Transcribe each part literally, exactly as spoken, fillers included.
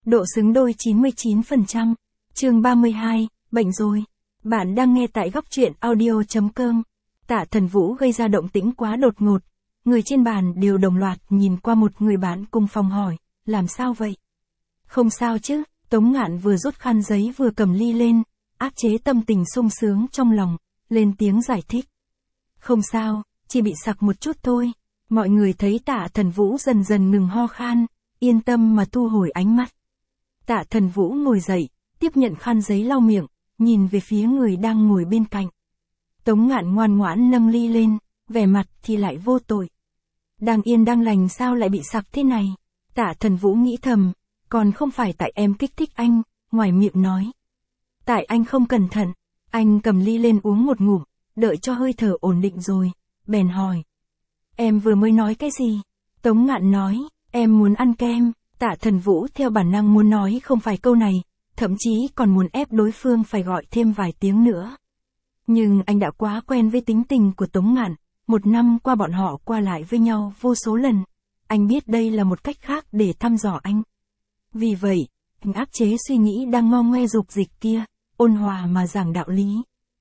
độ xứng đôi chín mươi chín phần trăm. Chương ba mươi hai, bệnh rồi. Bạn đang nghe tại góc truyện audio chấm com. Tạ Thần Vũ gây ra động tĩnh quá đột ngột. Người trên bàn đều đồng loạt nhìn qua một người bạn cùng phòng hỏi, làm sao vậy? Không sao chứ, Tống Ngạn vừa rút khăn giấy vừa cầm ly lên, áp chế tâm tình sung sướng trong lòng, lên tiếng giải thích. Không sao, chỉ bị sặc một chút thôi. Mọi người thấy Tạ Thần Vũ dần dần ngừng ho khan, yên tâm mà thu hồi ánh mắt. Tạ Thần Vũ ngồi dậy, tiếp nhận khăn giấy lau miệng, nhìn về phía người đang ngồi bên cạnh. Tống Ngạn ngoan ngoãn nâng ly lên, vẻ mặt thì lại vô tội. Đang yên đang lành sao lại bị sặc thế này? Tạ Thần Vũ nghĩ thầm, còn không phải tại em kích thích anh, ngoài miệng nói. Tại anh không cẩn thận, anh cầm ly lên uống một ngụm, đợi cho hơi thở ổn định rồi, bèn hỏi. Em vừa mới nói cái gì? Tống Ngạn nói, em muốn ăn kem. Tạ Thần Vũ theo bản năng muốn nói không phải câu này, thậm chí còn muốn ép đối phương phải gọi thêm vài tiếng nữa. Nhưng anh đã quá quen với tính tình của Tống Ngạn, một năm qua bọn họ qua lại với nhau vô số lần, anh biết đây là một cách khác để thăm dò anh. Vì vậy, anh áp chế suy nghĩ đang ngo ngoe dục dịch kia, ôn hòa mà giảng đạo lý.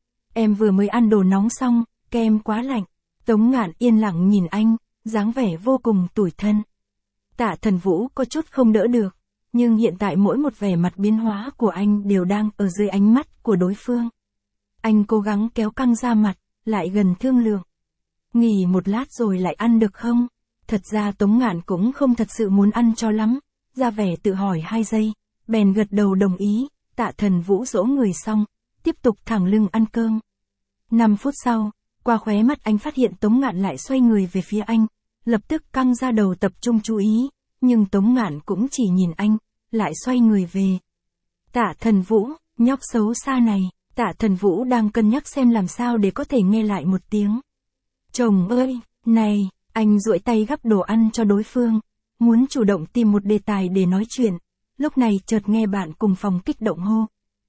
Em vừa mới ăn đồ nóng xong, kem quá lạnh. Tống Ngạn yên lặng nhìn anh, dáng vẻ vô cùng tủi thân. Tạ Thần Vũ có chút không đỡ được, nhưng hiện tại mỗi một vẻ mặt biến hóa của anh đều đang ở dưới ánh mắt của đối phương. Anh cố gắng kéo căng ra mặt, lại gần thương lượng. Nghỉ một lát rồi lại ăn được không? Thật ra Tống Ngạn cũng không thật sự muốn ăn cho lắm, ra vẻ tự hỏi hai giây, bèn gật đầu đồng ý. Tạ Thần Vũ dỗ người xong, tiếp tục thẳng lưng ăn cơm. Năm phút sau, qua khóe mắt anh phát hiện Tống Ngạn lại xoay người về phía anh, lập tức căng ra đầu tập trung chú ý, nhưng Tống Ngạn cũng chỉ nhìn anh, lại xoay người về. Tạ Thần Vũ, nhóc xấu xa này. Tạ Thần Vũ đang cân nhắc xem làm sao để có thể nghe lại một tiếng. Chồng ơi, này, anh duỗi tay gắp đồ ăn cho đối phương, muốn chủ động tìm một đề tài để nói chuyện, lúc này chợt nghe bạn cùng phòng kích động hô.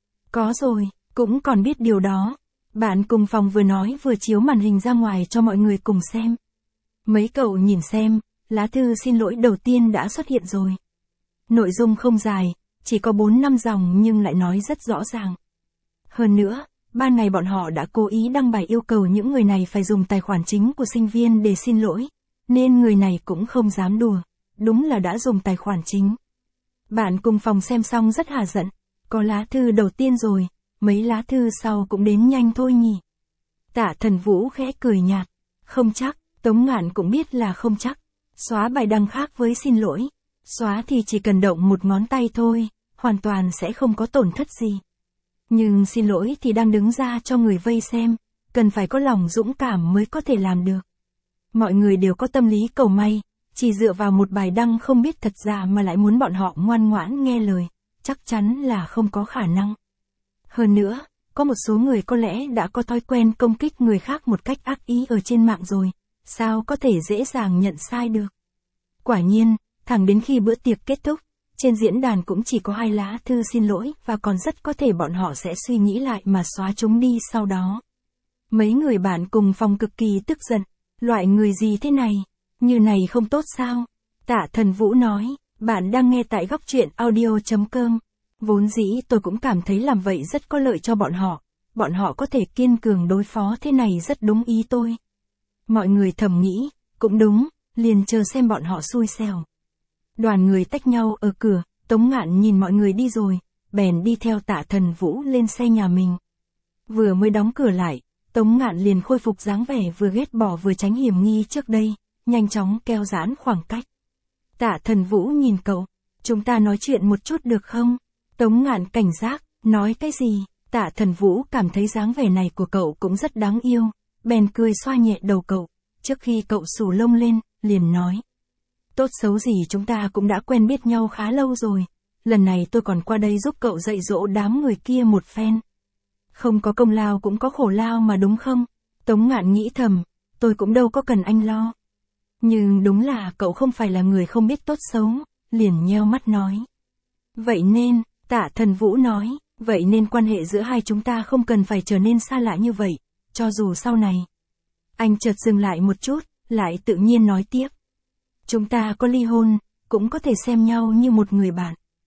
Có rồi, cũng còn biết điều đó. Bạn cùng phòng vừa nói vừa chiếu màn hình ra ngoài cho mọi người cùng xem. Mấy cậu nhìn xem, lá thư xin lỗi đầu tiên đã xuất hiện rồi. Nội dung không dài, chỉ có bốn năm dòng nhưng lại nói rất rõ ràng. Hơn nữa, ban ngày bọn họ đã cố ý đăng bài yêu cầu những người này phải dùng tài khoản chính của sinh viên để xin lỗi, nên người này cũng không dám đùa, đúng là đã dùng tài khoản chính. Bạn cùng phòng xem xong rất hả giận, có lá thư đầu tiên rồi, mấy lá thư sau cũng đến nhanh thôi nhỉ. Tạ Thần Vũ khẽ cười nhạt, không chắc, Tống Ngạn cũng biết là không chắc, xóa bài đăng khác với xin lỗi, xóa thì chỉ cần động một ngón tay thôi, hoàn toàn sẽ không có tổn thất gì. Nhưng xin lỗi thì đang đứng ra cho người vây xem, cần phải có lòng dũng cảm mới có thể làm được. Mọi người đều có tâm lý cầu may, chỉ dựa vào một bài đăng không biết thật giả mà lại muốn bọn họ ngoan ngoãn nghe lời, chắc chắn là không có khả năng. Hơn nữa, có một số người có lẽ đã có thói quen công kích người khác một cách ác ý ở trên mạng rồi, sao có thể dễ dàng nhận sai được. Quả nhiên, thẳng đến khi bữa tiệc kết thúc, trên diễn đàn cũng chỉ có hai lá thư xin lỗi và còn rất có thể bọn họ sẽ suy nghĩ lại mà xóa chúng đi sau đó. Mấy người bạn cùng phòng cực kỳ tức giận, loại người gì thế này, như này không tốt sao? Tạ Thần Vũ nói, bạn đang nghe tại góc truyện audio chấm com. Vốn dĩ tôi cũng cảm thấy làm vậy rất có lợi cho bọn họ, bọn họ có thể kiên cường đối phó thế này rất đúng ý tôi. Mọi người thầm nghĩ, cũng đúng, liền chờ xem bọn họ xui xẻo. Đoàn người tách nhau ở cửa, Tống Ngạn nhìn mọi người đi rồi, bèn đi theo Tạ Thần Vũ lên xe nhà mình. Vừa mới đóng cửa lại, Tống Ngạn liền khôi phục dáng vẻ vừa ghét bỏ vừa tránh hiểm nghi trước đây, nhanh chóng kéo giãn khoảng cách. Tạ Thần Vũ nhìn cậu, chúng ta nói chuyện một chút được không? Tống Ngạn cảnh giác, nói cái gì? Tạ Thần Vũ cảm thấy dáng vẻ này của cậu cũng rất đáng yêu, bèn cười xoa nhẹ đầu cậu, trước khi cậu xù lông lên, liền nói. Tốt xấu gì chúng ta cũng đã quen biết nhau khá lâu rồi, lần này tôi còn qua đây giúp cậu dạy dỗ đám người kia một phen. Không có công lao cũng có khổ lao mà đúng không? Tống Ngạn nghĩ thầm, tôi cũng đâu có cần anh lo. Nhưng đúng là cậu không phải là người không biết tốt xấu, liền nheo mắt nói. Vậy nên, Tạ Thần Vũ nói, vậy nên quan hệ giữa hai chúng ta không cần phải trở nên xa lạ như vậy, cho dù sau này. Anh chợt dừng lại một chút, lại tự nhiên nói tiếp. Chúng ta có ly hôn, cũng có thể xem nhau như một người bạn.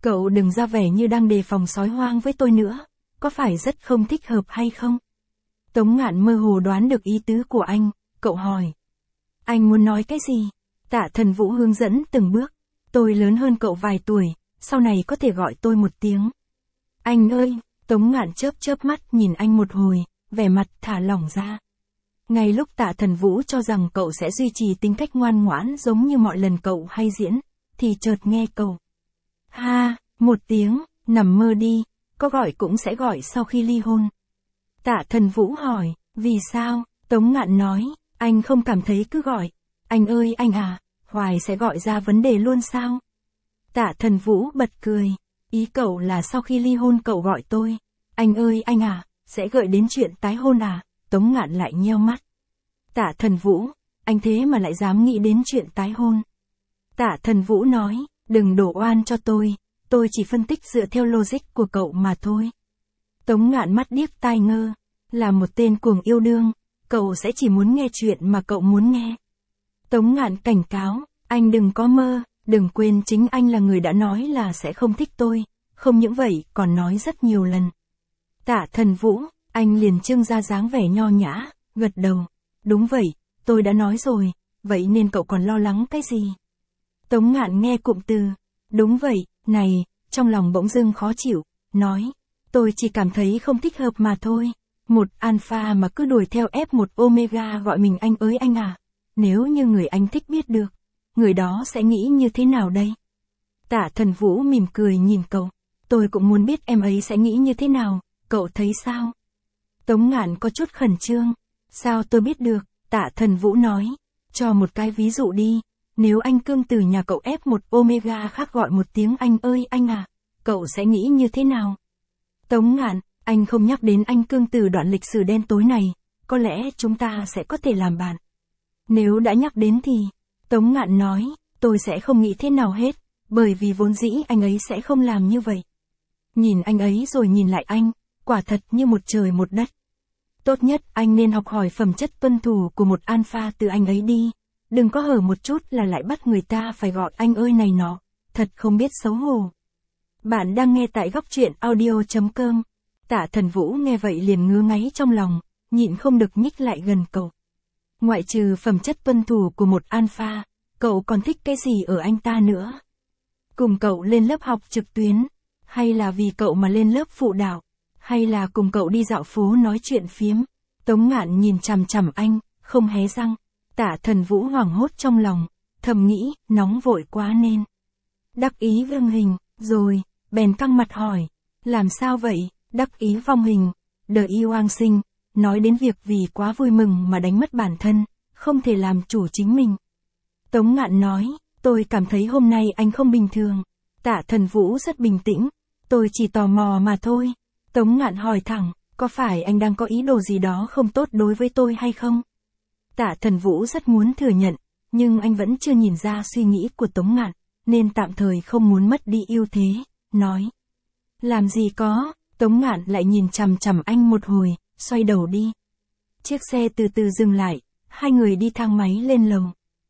Cậu đừng ra vẻ như đang đề phòng sói hoang với tôi nữa, có phải rất không thích hợp hay không? Tống Ngạn mơ hồ đoán được ý tứ của anh, cậu hỏi. Anh muốn nói cái gì? Tạ Thần Vũ hướng dẫn từng bước. Tôi lớn hơn cậu vài tuổi, sau này có thể gọi tôi một tiếng. Anh ơi, Tống Ngạn chớp chớp mắt nhìn anh một hồi, vẻ mặt thả lỏng ra. Ngay lúc Tạ Thần Vũ cho rằng cậu sẽ duy trì tính cách ngoan ngoãn giống như mọi lần cậu hay diễn, thì chợt nghe cậu. Ha, một tiếng, nằm mơ đi, có gọi cũng sẽ gọi sau khi ly hôn. Tạ Thần Vũ hỏi, vì sao? Tống Ngạn nói, anh không cảm thấy cứ gọi. Anh ơi anh à, hoài sẽ gọi ra vấn đề luôn sao? Tạ Thần Vũ bật cười, ý cậu là sau khi ly hôn cậu gọi tôi. Anh ơi anh à, sẽ gợi đến chuyện tái hôn à? Tống Ngạn lại nheo mắt. Tạ Thần Vũ, anh thế mà lại dám nghĩ đến chuyện tái hôn. Tạ Thần Vũ nói, đừng đổ oan cho tôi, tôi chỉ phân tích dựa theo logic của cậu mà thôi. Tống Ngạn mắt điếc tai ngơ, là một tên cuồng yêu đương, cậu sẽ chỉ muốn nghe chuyện mà cậu muốn nghe. Tống Ngạn cảnh cáo, anh đừng có mơ, đừng quên chính anh là người đã nói là sẽ không thích tôi, không những vậy còn nói rất nhiều lần. Tạ Thần Vũ, anh liền trưng ra dáng vẻ nho nhã, gật đầu. Đúng vậy, tôi đã nói rồi, vậy nên cậu còn lo lắng cái gì? Tống Ngạn nghe cụm từ, đúng vậy, này, trong lòng bỗng dưng khó chịu, nói, tôi chỉ cảm thấy không thích hợp mà thôi. Một alpha mà cứ đuổi theo ép một omega gọi mình anh ơi anh à. Nếu như người anh thích biết được, người đó sẽ nghĩ như thế nào đây? Tạ Thần Vũ mỉm cười nhìn cậu, tôi cũng muốn biết em ấy sẽ nghĩ như thế nào, cậu thấy sao? Tống Ngạn có chút khẩn trương, sao tôi biết được? Tạ Thần Vũ nói, cho một cái ví dụ đi, nếu anh cương từ nhà cậu ép một omega khác gọi một tiếng anh ơi anh à, cậu sẽ nghĩ như thế nào? Tống Ngạn, anh không nhắc đến anh cương từ đoạn lịch sử đen tối này, có lẽ chúng ta sẽ có thể làm bạn. Nếu đã nhắc đến thì, Tống Ngạn nói, tôi sẽ không nghĩ thế nào hết, bởi vì vốn dĩ anh ấy sẽ không làm như vậy. Nhìn anh ấy rồi nhìn lại anh, quả thật như một trời một đất. Tốt nhất anh nên học hỏi phẩm chất tuân thủ của một alpha từ anh ấy đi, đừng có hở một chút là lại bắt người ta phải gọi anh ơi này nọ, thật không biết xấu hổ. Bạn đang nghe tại góc truyện audio chấm com. Tạ Thần Vũ nghe vậy liền ngứa ngáy trong lòng, nhịn không được nhích lại gần cậu. Ngoại trừ phẩm chất tuân thủ của một alpha, cậu còn thích cái gì ở anh ta nữa? Cùng cậu lên lớp học trực tuyến, hay là vì cậu mà lên lớp phụ đạo, hay là cùng cậu đi dạo phố nói chuyện phiếm? Tống Ngạn nhìn chằm chằm anh, không hé răng. Tạ Thần Vũ hoảng hốt trong lòng, thầm nghĩ, nóng vội quá nên. Đắc ý vâng hình, rồi, bèn căng mặt hỏi, làm sao vậy? Đắc ý vong hình, đờ y oang sinh, nói đến việc vì quá vui mừng mà đánh mất bản thân, không thể làm chủ chính mình. Tống Ngạn nói, tôi cảm thấy hôm nay anh không bình thường. Tạ Thần Vũ rất bình tĩnh, tôi chỉ tò mò mà thôi. Tống Ngạn hỏi thẳng, có phải anh đang có ý đồ gì đó không tốt đối với tôi hay không? Tạ Thần Vũ rất muốn thừa nhận, nhưng anh vẫn chưa nhìn ra suy nghĩ của Tống Ngạn, nên tạm thời không muốn mất đi ưu thế, nói. Làm gì có, Tống Ngạn lại nhìn chằm chằm anh một hồi, xoay đầu đi. Chiếc xe từ từ dừng lại, hai người đi thang máy lên lầu.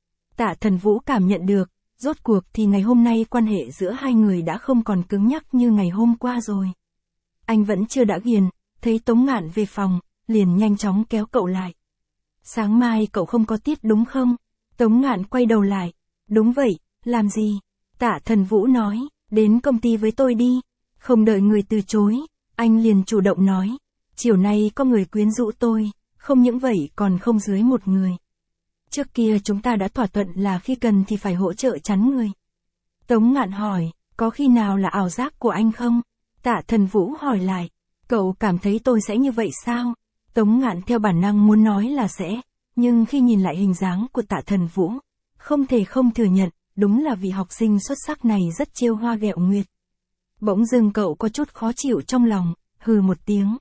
Tạ Thần Vũ cảm nhận được, rốt cuộc thì ngày hôm nay quan hệ giữa hai người đã không còn cứng nhắc như ngày hôm qua rồi. Anh vẫn chưa đã ghiền, thấy Tống Ngạn về phòng, liền nhanh chóng kéo cậu lại. Sáng mai cậu không có tiết đúng không? Tống Ngạn quay đầu lại. Đúng vậy, làm gì? Tạ Thần Vũ nói, đến công ty với tôi đi. Không đợi người từ chối, anh liền chủ động nói. Chiều nay có người quyến rũ tôi, không những vậy còn không dưới một người. Trước kia chúng ta đã thỏa thuận là khi cần thì phải hỗ trợ chắn người. Tống Ngạn hỏi, có khi nào là ảo giác của anh không? Tạ Thần Vũ hỏi lại, cậu cảm thấy tôi sẽ như vậy sao? Tống Ngạn theo bản năng muốn nói là sẽ, nhưng khi nhìn lại hình dáng của Tạ Thần Vũ, không thể không thừa nhận, đúng là vị học sinh xuất sắc này rất trêu hoa ghẹo nguyệt. Bỗng dưng cậu có chút khó chịu trong lòng, hừ một tiếng.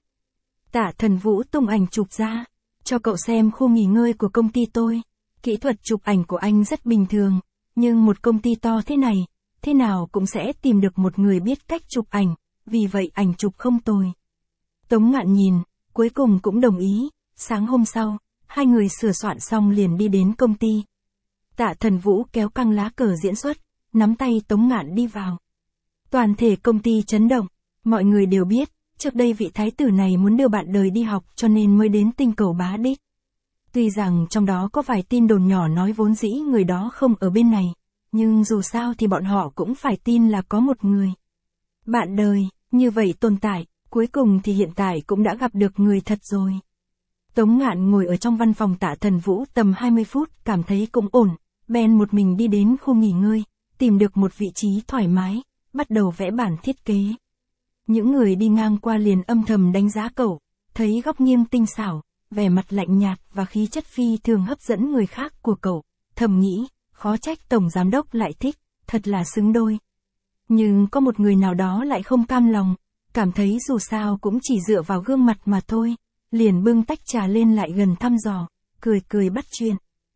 Tạ Thần Vũ tung ảnh chụp ra, cho cậu xem khu nghỉ ngơi của công ty tôi. Kỹ thuật chụp ảnh của anh rất bình thường, nhưng một công ty to thế này, thế nào cũng sẽ tìm được một người biết cách chụp ảnh, vì vậy ảnh chụp không tồi. Tống Ngạn nhìn, cuối cùng cũng đồng ý, sáng hôm sau, hai người sửa soạn xong liền đi đến công ty. Tạ Thần Vũ kéo căng lá cờ diễn xuất, nắm tay Tống Ngạn đi vào. Toàn thể công ty chấn động. Mọi người đều biết, trước đây vị thái tử này muốn đưa bạn đời đi học cho nên mới đến tinh cầu Bá Đích. Tuy rằng trong đó có vài tin đồn nhỏ nói vốn dĩ người đó không ở bên này, nhưng dù sao thì bọn họ cũng phải tin là có một người bạn đời, như vậy tồn tại, cuối cùng thì hiện tại cũng đã gặp được người thật rồi. Tống Ngạn ngồi ở trong văn phòng Tạ Thần Vũ tầm hai mươi phút, cảm thấy cũng ổn, bèn một mình đi đến khu nghỉ ngơi, tìm được một vị trí thoải mái, bắt đầu vẽ bản thiết kế. Những người đi ngang qua liền âm thầm đánh giá cậu, thấy góc nghiêng tinh xảo, vẻ mặt lạnh nhạt và khí chất phi thường hấp dẫn người khác của cậu, thầm nghĩ, khó trách tổng giám đốc lại thích, thật là xứng đôi. Nhưng có một người nào đó lại không cam lòng, cảm thấy dù sao cũng chỉ dựa vào gương mặt mà thôi, liền bưng tách trà lên lại gần thăm dò, cười cười bắt chuyện.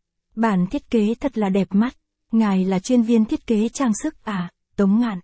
Bản thiết kế thật là đẹp mắt, ngài là chuyên viên thiết kế trang sức à, Tống Ngạn?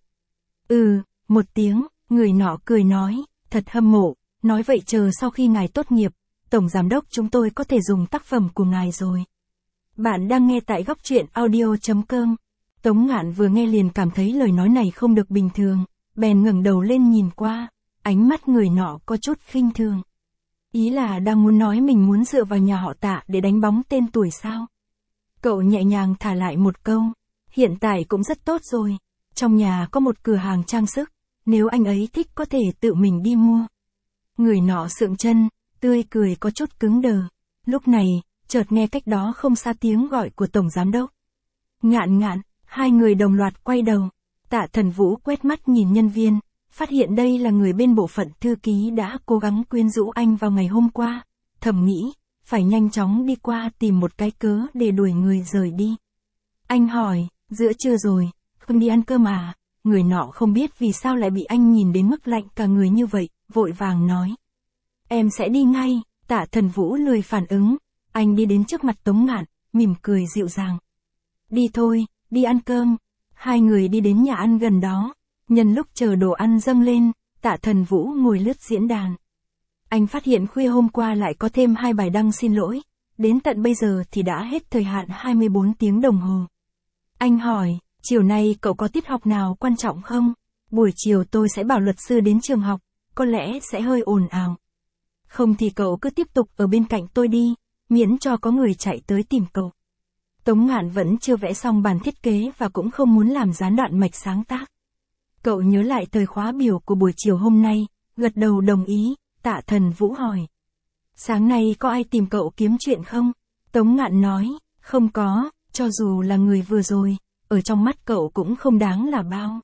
Ừ, một tiếng, người nọ cười nói, thật hâm mộ, nói vậy chờ sau khi ngài tốt nghiệp, tổng giám đốc chúng tôi có thể dùng tác phẩm của ngài rồi. Bạn đang nghe tại góc truyện audio chấm com. Tống Ngạn vừa nghe liền cảm thấy lời nói này không được bình thường, bèn ngẩng đầu lên nhìn qua, ánh mắt người nọ có chút khinh thường. Ý là đang muốn nói mình muốn dựa vào nhà họ Tạ để đánh bóng tên tuổi sao? Cậu nhẹ nhàng thả lại một câu, hiện tại cũng rất tốt rồi, trong nhà có một cửa hàng trang sức, nếu anh ấy thích có thể tự mình đi mua. Người nọ sượng chân, tươi cười có chút cứng đờ, lúc này, chợt nghe cách đó không xa tiếng gọi của tổng giám đốc. Ngạn Ngạn, hai người đồng loạt quay đầu, Tạ Thần Vũ quét mắt nhìn nhân viên, phát hiện đây là người bên bộ phận thư ký đã cố gắng quyến rũ anh vào ngày hôm qua, thầm nghĩ, phải nhanh chóng đi qua tìm một cái cớ để đuổi người rời đi. Anh hỏi, giữa trưa rồi, không đi ăn cơm à? Người nọ không biết vì sao lại bị anh nhìn đến mức lạnh cả người như vậy, vội vàng nói. Em sẽ đi ngay, Tạ Thần Vũ lười phản ứng, anh đi đến trước mặt Tống Ngạn, mỉm cười dịu dàng. Đi thôi, đi ăn cơm. Hai người đi đến nhà ăn gần đó, nhân lúc chờ đồ ăn dâng lên, Tạ Thần Vũ ngồi lướt diễn đàn. Anh phát hiện khuya hôm qua lại có thêm hai bài đăng xin lỗi, đến tận bây giờ thì đã hết thời hạn hai mươi bốn tiếng đồng hồ. Anh hỏi, chiều nay cậu có tiết học nào quan trọng không? Buổi chiều tôi sẽ bảo luật sư đến trường học, có lẽ sẽ hơi ồn ào. Không thì cậu cứ tiếp tục ở bên cạnh tôi đi, miễn cho có người chạy tới tìm cậu. Tống Ngạn vẫn chưa vẽ xong bản thiết kế và cũng không muốn làm gián đoạn mạch sáng tác. Cậu nhớ lại thời khóa biểu của buổi chiều hôm nay, gật đầu đồng ý, Tạ Thần Vũ hỏi. Sáng nay có ai tìm cậu kiếm chuyện không? Tống Ngạn nói, không có, cho dù là người vừa rồi, ở trong mắt cậu cũng không đáng là bao.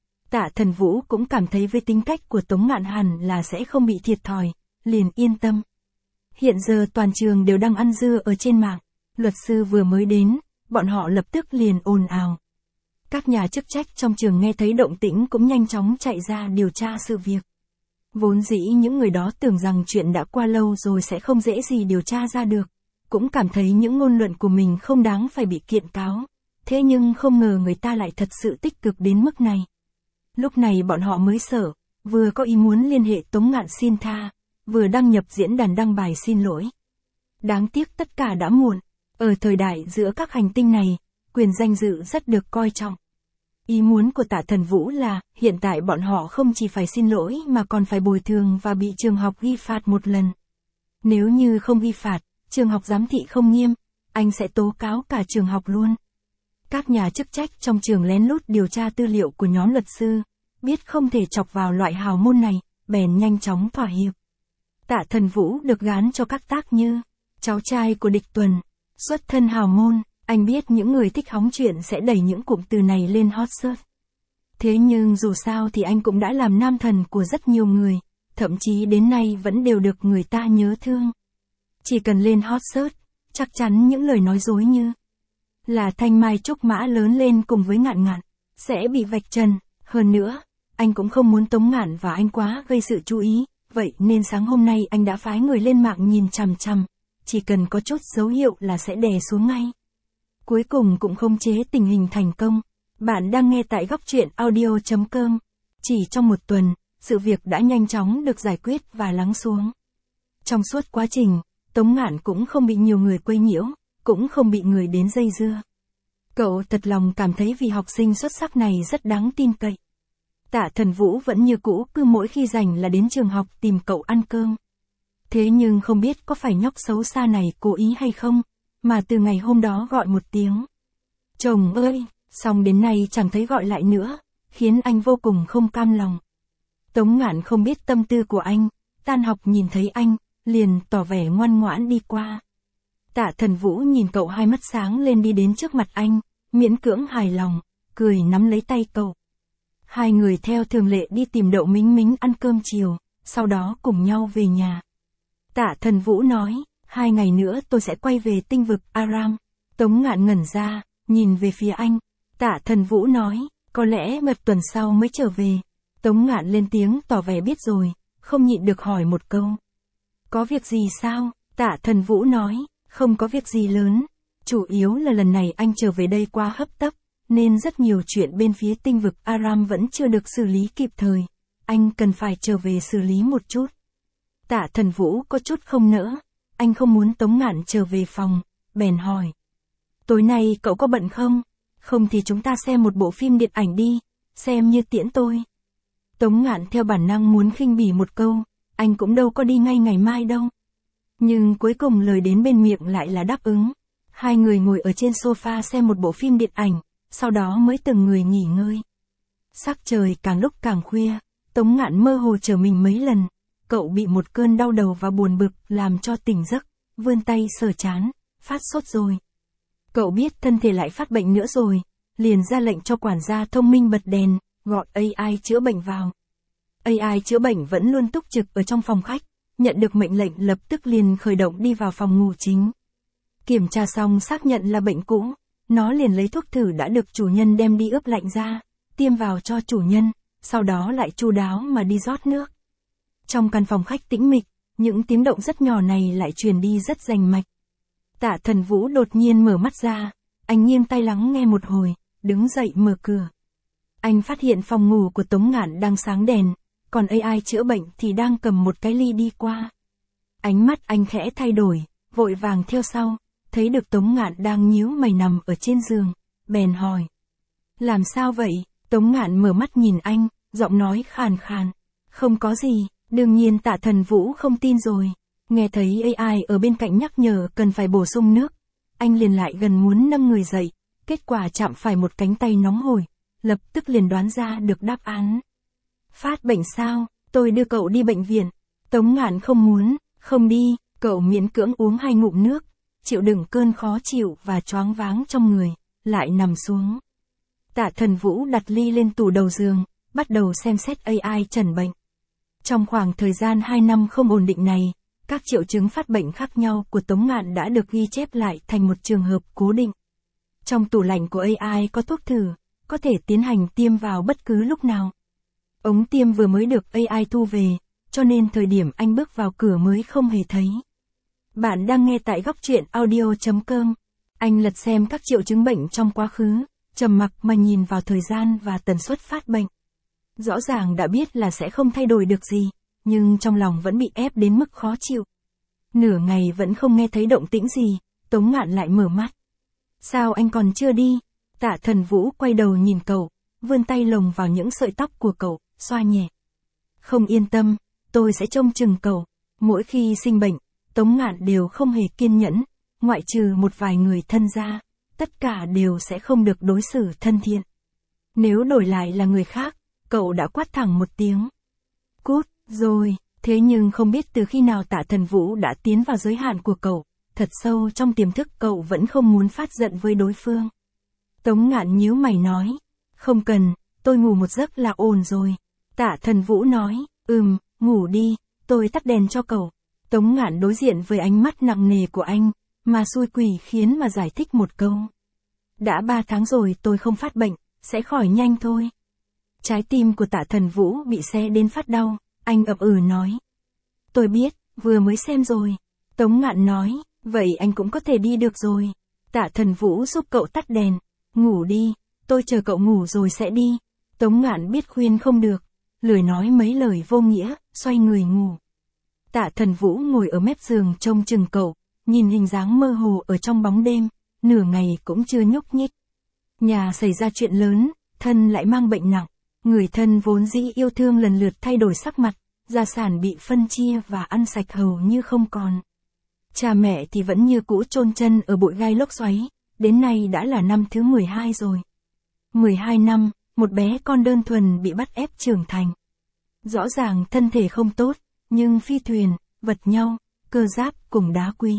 Tạ Thần Vũ cũng cảm thấy với tính cách của Tống Ngạn hẳn là sẽ không bị thiệt thòi, liền yên tâm. Hiện giờ toàn trường đều đang ăn dưa ở trên mạng, luật sư vừa mới đến, bọn họ lập tức liền ồn ào. Các nhà chức trách trong trường nghe thấy động tĩnh cũng nhanh chóng chạy ra điều tra sự việc. Vốn dĩ những người đó tưởng rằng chuyện đã qua lâu rồi sẽ không dễ gì điều tra ra được, cũng cảm thấy những ngôn luận của mình không đáng phải bị kiện cáo. Thế nhưng không ngờ người ta lại thật sự tích cực đến mức này. Lúc này bọn họ mới sợ, vừa có ý muốn liên hệ Tống Ngạn xin tha, vừa đăng nhập diễn đàn đăng bài xin lỗi. Đáng tiếc tất cả đã muộn, ở thời đại giữa các hành tinh này, quyền danh dự rất được coi trọng. Ý muốn của Tạ Thần Vũ là, hiện tại bọn họ không chỉ phải xin lỗi mà còn phải bồi thường và bị trường học ghi phạt một lần. Nếu như không ghi phạt, trường học giám thị không nghiêm, anh sẽ tố cáo cả trường học luôn. Các nhà chức trách trong trường lén lút điều tra tư liệu của nhóm luật sư, biết không thể chọc vào loại hào môn này, bèn nhanh chóng thỏa hiệp. Tạ Thần Vũ được gán cho các tác như, cháu trai của Địch Tuần, xuất thân hào môn, anh biết những người thích hóng chuyện sẽ đẩy những cụm từ này lên hot search. Thế nhưng dù sao thì anh cũng đã làm nam thần của rất nhiều người, thậm chí đến nay vẫn đều được người ta nhớ thương. Chỉ cần lên hot search, chắc chắn những lời nói dối như là thanh mai trúc mã lớn lên cùng với Ngạn Ngạn, sẽ bị vạch trần. Hơn nữa, anh cũng không muốn Tống Ngạn và anh quá gây sự chú ý, vậy nên sáng hôm nay anh đã phái người lên mạng nhìn chằm chằm, chỉ cần có chút dấu hiệu là sẽ đè xuống ngay. Cuối cùng cũng khống chế tình hình thành công. Bạn đang nghe tại góc truyện audio chấm com. Chỉ trong một tuần, sự việc đã nhanh chóng được giải quyết và lắng xuống. Trong suốt quá trình, Tống Ngạn cũng không bị nhiều người quấy nhiễu, cũng không bị người đến dây dưa. Cậu thật lòng cảm thấy vị học sinh xuất sắc này rất đáng tin cậy. Tạ Thần Vũ vẫn như cũ, cứ mỗi khi rảnh là đến trường học tìm cậu ăn cơm. Thế nhưng không biết có phải nhóc xấu xa này cố ý hay không, mà từ ngày hôm đó gọi một tiếng. Chồng ơi, xong đến nay chẳng thấy gọi lại nữa, khiến anh vô cùng không cam lòng. Tống Ngạn không biết tâm tư của anh, tan học nhìn thấy anh, liền tỏ vẻ ngoan ngoãn đi qua. Tạ Thần Vũ nhìn cậu hai mắt sáng lên đi đến trước mặt anh, miễn cưỡng hài lòng, cười nắm lấy tay cậu. Hai người theo thường lệ đi tìm Đậu Mính Mính ăn cơm chiều, sau đó cùng nhau về nhà. Tạ Thần Vũ nói, hai ngày nữa tôi sẽ quay về tinh vực Aram. Tống Ngạn ngẩn ra, nhìn về phía anh. Tạ Thần Vũ nói, có lẽ một tuần sau mới trở về. Tống Ngạn lên tiếng tỏ vẻ biết rồi, không nhịn được hỏi một câu. Có việc gì sao? Tạ Thần Vũ nói, không có việc gì lớn. Chủ yếu là lần này anh trở về đây qua hấp tấp, nên rất nhiều chuyện bên phía tinh vực Aram vẫn chưa được xử lý kịp thời. Anh cần phải trở về xử lý một chút. Tạ Thần Vũ có chút không nỡ, anh không muốn Tống Ngạn trở về phòng, bèn hỏi. Tối nay cậu có bận không? Không thì chúng ta xem một bộ phim điện ảnh đi, xem như tiễn tôi. Tống Ngạn theo bản năng muốn khinh bỉ một câu, anh cũng đâu có đi ngay ngày mai đâu. Nhưng cuối cùng lời đến bên miệng lại là đáp ứng. Hai người ngồi ở trên sofa xem một bộ phim điện ảnh, sau đó mới từng người nghỉ ngơi. Sắc trời càng lúc càng khuya, Tống Ngạn mơ hồ trở mình mấy lần. Cậu bị một cơn đau đầu và buồn bực làm cho tỉnh giấc, vươn tay sờ trán, phát sốt rồi. Cậu biết thân thể lại phát bệnh nữa rồi, liền ra lệnh cho quản gia thông minh bật đèn, gọi a i chữa bệnh vào. a i chữa bệnh vẫn luôn túc trực ở trong phòng khách, nhận được mệnh lệnh lập tức liền khởi động đi vào phòng ngủ chính. Kiểm tra xong xác nhận là bệnh cũ, nó liền lấy thuốc thử đã được chủ nhân đem đi ướp lạnh ra, tiêm vào cho chủ nhân, sau đó lại chu đáo mà đi rót nước. Trong căn phòng khách tĩnh mịch, những tiếng động rất nhỏ này lại truyền đi rất rành mạch. Tạ Thần Vũ đột nhiên mở mắt ra, anh nghiêng tai lắng nghe một hồi, đứng dậy mở cửa. Anh phát hiện phòng ngủ của Tống Ngạn đang sáng đèn, còn a i chữa bệnh thì đang cầm một cái ly đi qua. Ánh mắt anh khẽ thay đổi, vội vàng theo sau, thấy được Tống Ngạn đang nhíu mày nằm ở trên giường, bèn hỏi. Làm sao vậy? Tống Ngạn mở mắt nhìn anh, giọng nói khàn khàn. Không có gì. Đương nhiên Tạ Thần Vũ không tin rồi. Nghe thấy a i ở bên cạnh nhắc nhở cần phải bổ sung nước. Anh liền lại gần muốn nâng người dậy, kết quả chạm phải một cánh tay nóng hổi, lập tức liền đoán ra được đáp án. Phát bệnh sao? Tôi đưa cậu đi bệnh viện. Tống Ngạn không muốn, không đi, cậu miễn cưỡng uống hai ngụm nước, chịu đựng cơn khó chịu và choáng váng trong người, lại nằm xuống. Tạ Thần Vũ đặt ly lên tủ đầu giường, bắt đầu xem xét a i chẩn bệnh. Trong khoảng thời gian hai năm không ổn định này, các triệu chứng phát bệnh khác nhau của Tống Ngạn đã được ghi chép lại thành một trường hợp cố định. Trong tủ lạnh của a i có thuốc thử, có thể tiến hành tiêm vào bất cứ lúc nào. Ống tiêm vừa mới được a i thu về, cho nên thời điểm anh bước vào cửa mới không hề thấy. Bạn đang nghe tại góc truyện audio chấm com. Anh lật xem các triệu chứng bệnh trong quá khứ, trầm mặc mà nhìn vào thời gian và tần suất phát bệnh. Rõ ràng đã biết là sẽ không thay đổi được gì, nhưng trong lòng vẫn bị ép đến mức khó chịu. Nửa ngày vẫn không nghe thấy động tĩnh gì, Tống Ngạn lại mở mắt. Sao anh còn chưa đi? Tạ Thần Vũ quay đầu nhìn cậu, vươn tay lồng vào những sợi tóc của cậu, xoa nhẹ. Không yên tâm, tôi sẽ trông chừng cậu. Mỗi khi sinh bệnh, Tống Ngạn đều không hề kiên nhẫn, ngoại trừ một vài người thân ra, tất cả đều sẽ không được đối xử thân thiện. Nếu đổi lại là người khác, cậu đã quát thẳng một tiếng. Cút, rồi, thế nhưng không biết từ khi nào Tạ Thần Vũ đã tiến vào giới hạn của cậu, thật sâu trong tiềm thức cậu vẫn không muốn phát giận với đối phương. Tống Ngạn nhíu mày nói, không cần, tôi ngủ một giấc là ổn rồi. Tạ Thần Vũ nói, ừm, ngủ đi, tôi tắt đèn cho cậu. Tống Ngạn đối diện với ánh mắt nặng nề của anh, mà xui quỷ khiến mà giải thích một câu. Đã ba tháng rồi tôi không phát bệnh, sẽ khỏi nhanh thôi. Trái tim của Tạ Thần Vũ bị xé đến phát đau, anh ậm ừ nói. Tôi biết, vừa mới xem rồi. Tống Ngạn nói, vậy anh cũng có thể đi được rồi. Tạ Thần Vũ giúp cậu tắt đèn, ngủ đi, tôi chờ cậu ngủ rồi sẽ đi. Tống Ngạn biết khuyên không được, lười nói mấy lời vô nghĩa, xoay người ngủ. Tạ Thần Vũ ngồi ở mép giường trông chừng cậu, nhìn hình dáng mơ hồ ở trong bóng đêm, nửa ngày cũng chưa nhúc nhích. Nhà xảy ra chuyện lớn, thân lại mang bệnh nặng, Người thân vốn dĩ yêu thương lần lượt thay đổi sắc mặt, gia sản bị phân chia và ăn sạch hầu như không còn. Cha mẹ thì vẫn như cũ chôn chân ở bụi gai lốc xoáy, đến nay đã là năm thứ mười hai rồi. mười hai năm, một bé con đơn thuần bị bắt ép trưởng thành. Rõ ràng thân thể không tốt, nhưng phi thuyền, vật nhau, cơ giáp cùng đá quý.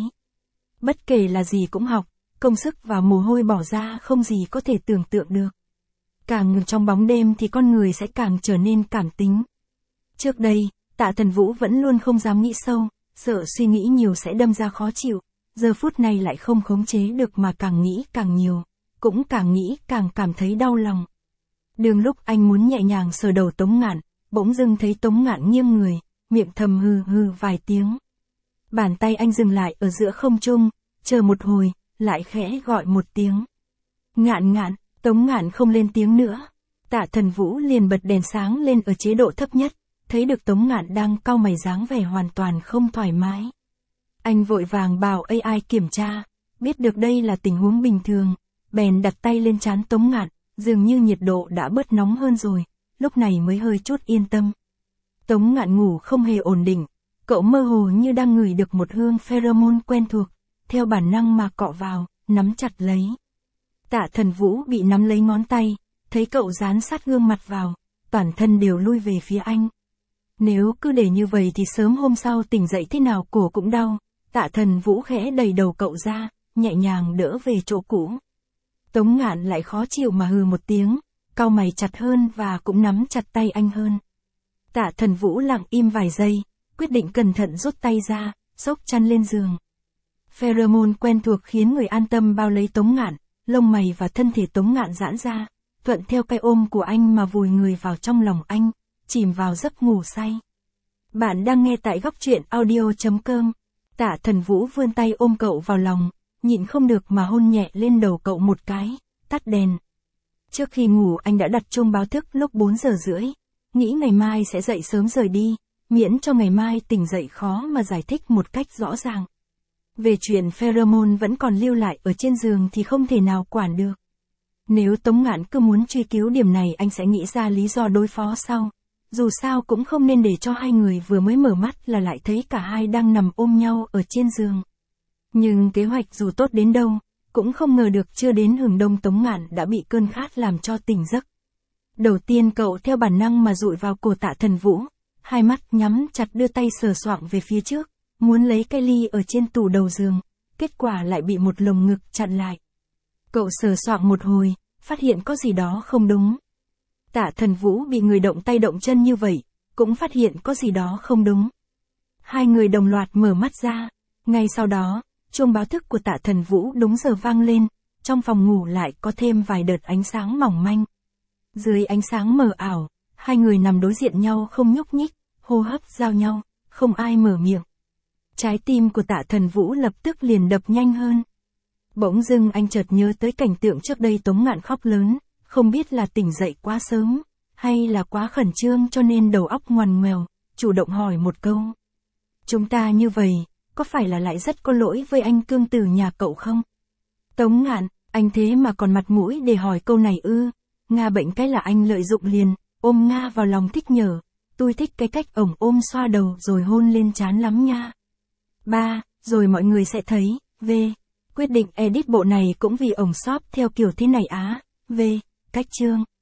Bất kể là gì cũng học, công sức và mồ hôi bỏ ra không gì có thể tưởng tượng được. Càng ngừng trong bóng đêm thì con người sẽ càng trở nên cảm tính. Trước đây, Tạ Thần Vũ vẫn luôn không dám nghĩ sâu, sợ suy nghĩ nhiều sẽ đâm ra khó chịu, giờ phút này lại không khống chế được mà càng nghĩ càng nhiều, cũng càng nghĩ càng cảm thấy đau lòng. Đường lúc anh muốn nhẹ nhàng sờ đầu Tống Ngạn, bỗng dưng thấy Tống Ngạn nghiêng người, miệng thầm hừ hừ vài tiếng. Bàn tay anh dừng lại ở giữa không trung, chờ một hồi, lại khẽ gọi một tiếng. Ngạn Ngạn, Tống Ngạn không lên tiếng nữa. Tạ Thần Vũ liền bật đèn sáng lên ở chế độ thấp nhất, thấy được Tống Ngạn đang cau mày dáng vẻ hoàn toàn không thoải mái. Anh vội vàng bảo a i kiểm tra, biết được đây là tình huống bình thường, bèn đặt tay lên trán Tống Ngạn, dường như nhiệt độ đã bớt nóng hơn rồi, lúc này mới hơi chút yên tâm. Tống Ngạn ngủ không hề ổn định, cậu mơ hồ như đang ngửi được một hương pheromone quen thuộc, theo bản năng mà cọ vào, nắm chặt lấy. Tạ Thần Vũ bị nắm lấy ngón tay, thấy cậu dán sát gương mặt vào, toàn thân đều lui về phía anh. Nếu cứ để như vậy thì sớm hôm sau tỉnh dậy thế nào cổ cũng đau. Tạ Thần Vũ khẽ đẩy đầu cậu ra, nhẹ nhàng đỡ về chỗ cũ. Tống Ngạn lại khó chịu mà hừ một tiếng, cau mày chặt hơn và cũng nắm chặt tay anh hơn. Tạ Thần Vũ lặng im vài giây, quyết định cẩn thận rút tay ra, xốc chăn lên giường. Pheromone quen thuộc khiến người an tâm bao lấy Tống Ngạn, lông mày và thân thể Tống Ngạn giãn ra, thuận theo cái ôm của anh mà vùi người vào trong lòng anh, chìm vào giấc ngủ say. Bạn đang nghe tại góc truyện audio chấm com. Tạ Thần Vũ vươn tay ôm cậu vào lòng, nhịn không được mà hôn nhẹ lên đầu cậu một cái, tắt đèn. Trước khi ngủ anh đã đặt chuông báo thức lúc bốn giờ rưỡi, nghĩ ngày mai sẽ dậy sớm rời đi, miễn cho ngày mai tỉnh dậy khó mà giải thích một cách rõ ràng. Về chuyện pheromone vẫn còn lưu lại ở trên giường thì không thể nào quản được. Nếu Tống Ngạn cứ muốn truy cứu điểm này anh sẽ nghĩ ra lý do đối phó sau. Dù sao cũng không nên để cho hai người vừa mới mở mắt là lại thấy cả hai đang nằm ôm nhau ở trên giường. Nhưng kế hoạch dù tốt đến đâu, cũng không ngờ được chưa đến hừng đông Tống Ngạn đã bị cơn khát làm cho tỉnh giấc. Đầu tiên cậu theo bản năng mà dụi vào cổ Tạ Thần Vũ, hai mắt nhắm chặt đưa tay sờ soạng về phía trước, muốn lấy cái ly ở trên tủ đầu giường, kết quả lại bị một lồng ngực chặn lại. Cậu sờ soạng một hồi, phát hiện có gì đó không đúng. Tạ Thần Vũ bị người động tay động chân như vậy, cũng phát hiện có gì đó không đúng. Hai người đồng loạt mở mắt ra, ngay sau đó, chuông báo thức của Tạ Thần Vũ đúng giờ vang lên, trong phòng ngủ lại có thêm vài đợt ánh sáng mỏng manh. Dưới ánh sáng mờ ảo, hai người nằm đối diện nhau không nhúc nhích, hô hấp giao nhau, không ai mở miệng. Trái tim của Tạ Thần Vũ lập tức liền đập nhanh hơn. Bỗng dưng anh chợt nhớ tới cảnh tượng trước đây Tống Ngạn khóc lớn, không biết là tỉnh dậy quá sớm, hay là quá khẩn trương cho nên đầu óc ngoằn ngoèo, chủ động hỏi một câu. Chúng ta như vậy, có phải là lại rất có lỗi với anh cương tử nhà cậu không? Tống Ngạn, anh thế mà còn mặt mũi để hỏi câu này ư? Nga bệnh cái là anh lợi dụng liền, ôm Nga vào lòng thích nhở, tôi thích cái cách ổng ôm xoa đầu rồi hôn lên trán lắm nha. Ba, rồi mọi người sẽ thấy, V, quyết định edit bộ này cũng vì ổng shop theo kiểu thế này á, V, cách chương.